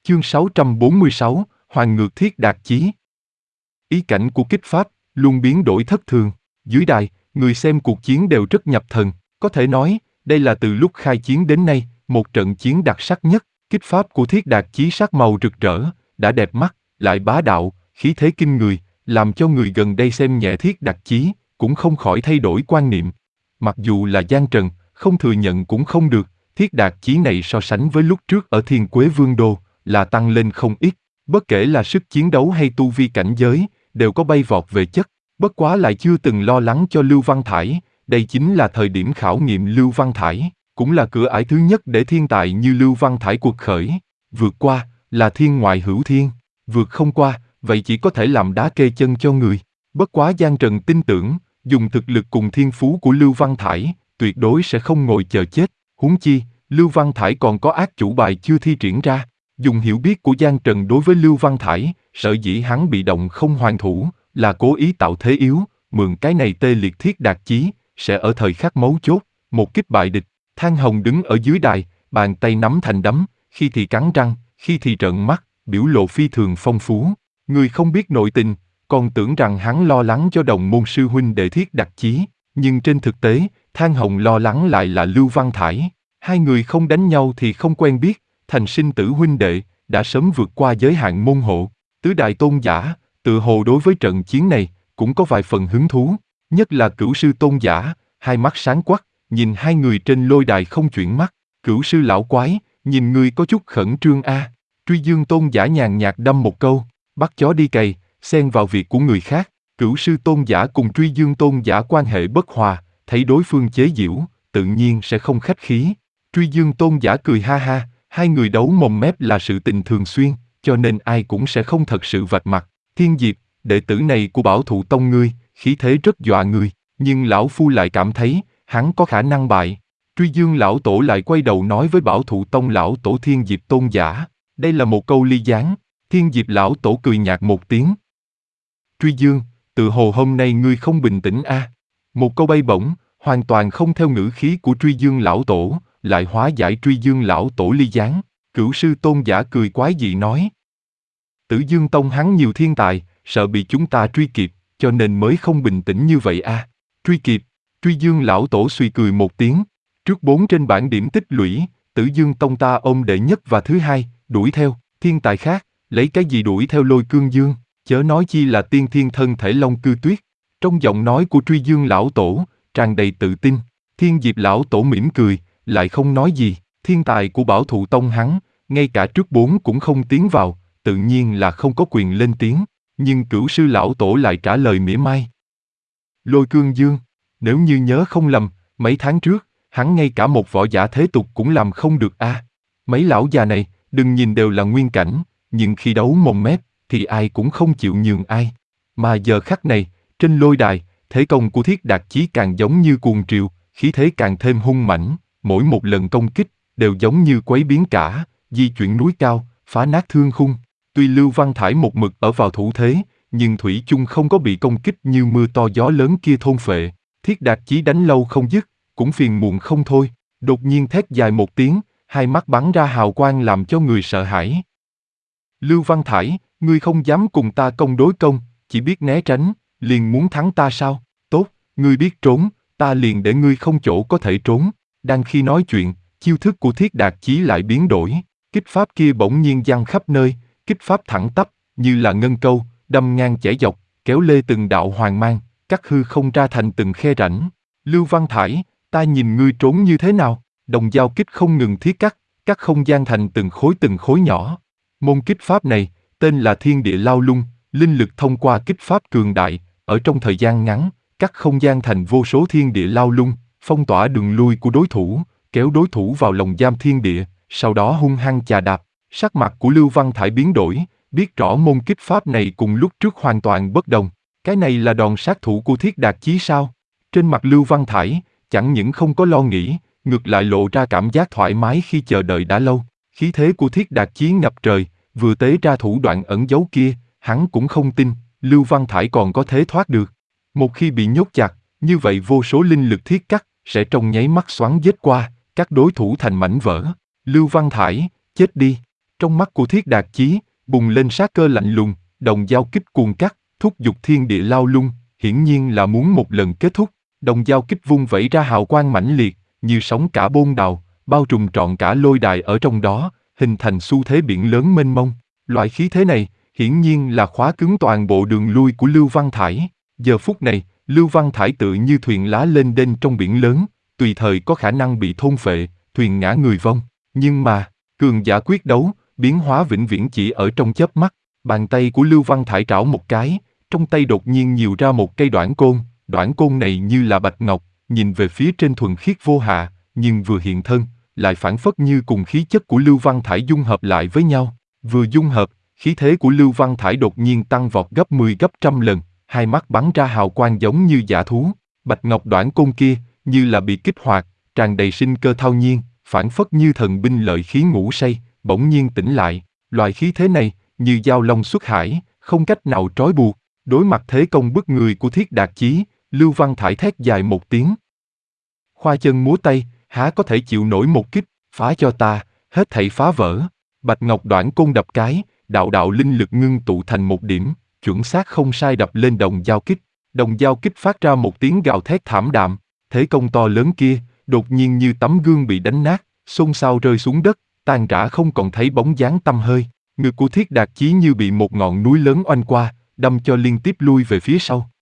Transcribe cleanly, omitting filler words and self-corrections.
Chương 646, Hoàng ngược thiết đạt chí. Ý cảnh của kích pháp luôn biến đổi thất thường. Dưới đài, người xem cuộc chiến đều rất nhập thần. Có thể nói, đây là từ lúc khai chiến đến nay, một trận chiến đặc sắc nhất. Kích pháp của thiết đạt chí sắc màu rực rỡ, đã đẹp mắt, lại bá đạo, khí thế kinh người, làm cho người gần đây xem nhẹ thiết đạt chí, cũng không khỏi thay đổi quan niệm. Mặc dù là Giang Trần, không thừa nhận cũng không được, thiết đạt chí này so sánh với lúc trước ở Thiên Quế Vương Đô, là tăng lên không ít. Bất kể là sức chiến đấu hay tu vi cảnh giới, đều có bay vọt về chất. Bất quá lại chưa từng lo lắng cho Lưu Văn Thải, đây chính là thời điểm khảo nghiệm Lưu Văn Thải, cũng là cửa ải thứ nhất để thiên tài như Lưu Văn Thải cuộc khởi. Vượt qua, là thiên ngoại hữu thiên, vượt không qua, vậy chỉ có thể làm đá kê chân cho người. Bất quá Giang Trần tin tưởng, dùng thực lực cùng thiên phú của Lưu Văn Thải, tuyệt đối sẽ không ngồi chờ chết. Huống chi, Lưu Văn Thải còn có ác chủ bài chưa thi triển ra. Dùng hiểu biết của Giang Trần đối với Lưu Văn Thải, sở dĩ hắn bị động không hoàn thủ, là cố ý tạo thế yếu, mượn cái này tê liệt thiết đạt chí, sẽ ở thời khắc mấu chốt, một kích bại địch. Thang Hồng đứng ở dưới đài, bàn tay nắm thành đấm, khi thì cắn răng, khi thì trợn mắt, biểu lộ phi thường phong phú. Người không biết nội tình, còn tưởng rằng hắn lo lắng cho đồng môn sư huynh đệ thiết đạt chí, nhưng trên thực tế, Thang Hồng lo lắng lại là Lưu Văn Thải. Hai người không đánh nhau thì không quen biết, thành sinh tử huynh đệ, đã sớm vượt qua giới hạn môn hộ. Tứ đại tôn giả, tự hồ đối với trận chiến này, cũng có vài phần hứng thú, nhất là Cửu sư tôn giả, hai mắt sáng quắc, nhìn hai người trên lôi đài không chuyển mắt. Cửu sư lão quái, nhìn ngươi có chút khẩn trương a. Truy Dương tôn giả nhàn nhạt đâm một câu, bắt chó đi cày, xen vào việc của người khác. Cửu sư tôn giả cùng Truy Dương tôn giả quan hệ bất hòa, thấy đối phương chế giễu, tự nhiên sẽ không khách khí. Truy Dương tôn giả cười ha ha, hai người đấu mồm mép là sự tình thường xuyên, cho nên ai cũng sẽ không thật sự vạch mặt. Thiên Diệp, đệ tử này của Bảo Thụ Tông ngươi, khí thế rất dọa người, nhưng lão phu lại cảm thấy, hắn có khả năng bại. Truy Dương lão tổ lại quay đầu nói với Bảo Thụ Tông lão tổ Thiên Diệp tôn giả, đây là một câu ly gián. Thiên Diệp lão tổ cười nhạt một tiếng. Truy Dương, tự hồ hôm nay ngươi không bình tĩnh a. Một câu bay bổng, hoàn toàn không theo ngữ khí của Truy Dương lão tổ, lại hóa giải Truy Dương lão tổ ly gián. Cửu sư tôn giả cười quái dị nói, Tử Dương Tông hắn nhiều thiên tài, sợ bị chúng ta truy kịp, cho nên mới không bình tĩnh như vậy a. Truy kịp? Truy Dương lão tổ suy cười một tiếng. Trước 4 trên bảng điểm tích lũy, Tử Dương Tông ta ôm đệ nhất và thứ hai, đuổi theo thiên tài khác, lấy cái gì đuổi theo Lôi Cương Dương, chớ nói chi là tiên thiên thân thể Long Cư Tuyết. Trong giọng nói của Truy Dương lão tổ, tràn đầy tự tin. Thiên Diệp lão tổ mỉm cười, lại không nói gì. Thiên tài của Bảo Thụ Tông hắn, ngay cả trước 4 cũng không tiến vào, tự nhiên là không có quyền lên tiếng. Nhưng Cửu sư lão tổ lại trả lời mỉa mai. Lôi Cương Dương, nếu như nhớ không lầm, mấy tháng trước, hắn ngay cả một võ giả thế tục cũng làm không được a. Mấy lão già này, đừng nhìn đều là nguyên cảnh, nhưng khi đấu mồm mép, thì ai cũng không chịu nhường ai. Mà giờ khắc này, trên lôi đài, thế công của thiết đạt chí càng giống như cuồng triều, khí thế càng thêm hung mãnh, mỗi một lần công kích, đều giống như quấy biến cả, di chuyển núi cao, phá nát thương khung. Tuy Lưu Văn Thải một mực ở vào thủ thế, nhưng thủy chung không có bị công kích như mưa to gió lớn kia thôn phệ. Thiết đạt chí đánh lâu không dứt, cũng phiền muộn không thôi. Đột nhiên thét dài một tiếng, hai mắt bắn ra hào quang làm cho người sợ hãi. Lưu Văn Thải, ngươi không dám cùng ta công đối công, chỉ biết né tránh, liền muốn thắng ta sao? Tốt, ngươi biết trốn, ta liền để ngươi không chỗ có thể trốn. Đang khi nói chuyện, chiêu thức của thiết đạt chí lại biến đổi. Kích pháp kia bỗng nhiên giăng khắp nơi, kích pháp thẳng tắp, như là ngân câu, đâm ngang chẻ dọc, kéo lê từng đạo hoàng mang, cắt hư không ra thành từng khe rãnh. Lưu Văn Thải, ta nhìn ngươi trốn như thế nào? Đồng dao kích không ngừng thiết cắt, cắt không gian thành từng khối nhỏ. Môn kích pháp này, tên là Thiên Địa Lao Lung, linh lực thông qua kích pháp cường đại, ở trong thời gian ngắn, cắt không gian thành vô số thiên địa lao lung, phong tỏa đường lui của đối thủ, kéo đối thủ vào lòng giam thiên địa, sau đó hung hăng chà đạp. Sắc mặt của Lưu Văn Thải biến đổi, biết rõ môn kích pháp này cùng lúc trước hoàn toàn bất đồng. Cái này là đòn sát thủ của thiết đạt chí sao? Trên mặt Lưu Văn Thải, chẳng những không có lo nghĩ, ngược lại lộ ra cảm giác thoải mái khi chờ đợi đã lâu. Khí thế của thiết đạt chí ngập trời, vừa tế ra thủ đoạn ẩn giấu kia, hắn cũng không tin, Lưu Văn Thải còn có thế thoát được. Một khi bị nhốt chặt, như vậy vô số linh lực thiết cắt, sẽ trong nháy mắt xoắn giết qua, các đối thủ thành mảnh vỡ. Lưu Văn Thải, chết đi. Trong mắt của Thiết Đạt Chí, bùng lên sát cơ lạnh lùng, đồng giao kích cuồng cắt, thúc giục thiên địa lao lung, hiển nhiên là muốn một lần kết thúc. Đồng giao kích vung vẩy ra hào quang mãnh liệt, như sóng cả bôn đào, bao trùm trọn cả lôi đài ở trong đó, hình thành xu thế biển lớn mênh mông. Loại khí thế này, hiển nhiên là khóa cứng toàn bộ đường lui của Lưu Văn Thải. Giờ phút này, Lưu Văn Thải tự như thuyền lá lên đên trong biển lớn, tùy thời có khả năng bị thôn phệ, thuyền ngã người vong. Nhưng mà, cường giả quyết đấu, biến hóa vĩnh viễn chỉ ở trong chớp mắt. Bàn tay của Lưu Văn Thải trảo một cái, trong tay đột nhiên nhiều ra một cây đoản côn này như là bạch ngọc, nhìn về phía trên thuần khiết vô hạ, nhưng vừa hiện thân, lại phảng phất như cùng khí chất của Lưu Văn Thải dung hợp lại với nhau. Vừa dung hợp, khí thế của Lưu Văn Thải đột nhiên tăng vọt gấp 10 gấp trăm lần, hai mắt bắn ra hào quang giống như dã thú. Bạch ngọc đoản côn kia, như là bị kích hoạt, tràn đầy sinh cơ thao nhiên, phảng phất như thần binh lợi khí ngủ say, bỗng nhiên tỉnh lại. Loại khí thế này, như dao long xuất hải, không cách nào trói buộc. Đối mặt thế công bức người của Thiết Đạt Chí, Lưu Văn Thải thét dài một tiếng. Khoa chân múa tay, há có thể chịu nổi một kích, phá cho ta, hết thảy phá vỡ. Bạch ngọc đoản côn đập cái, đạo đạo linh lực ngưng tụ thành một điểm, chuẩn xác không sai đập lên đồng giao kích. Đồng giao kích phát ra một tiếng gào thét thảm đạm, thế công to lớn kia, đột nhiên như tấm gương bị đánh nát, xôn xao rơi xuống đất, tan rã không còn thấy bóng dáng tăm hơi. Ngực của Thiết Đạt Chí như bị một ngọn núi lớn oanh qua, đâm cho liên tiếp lui về phía sau.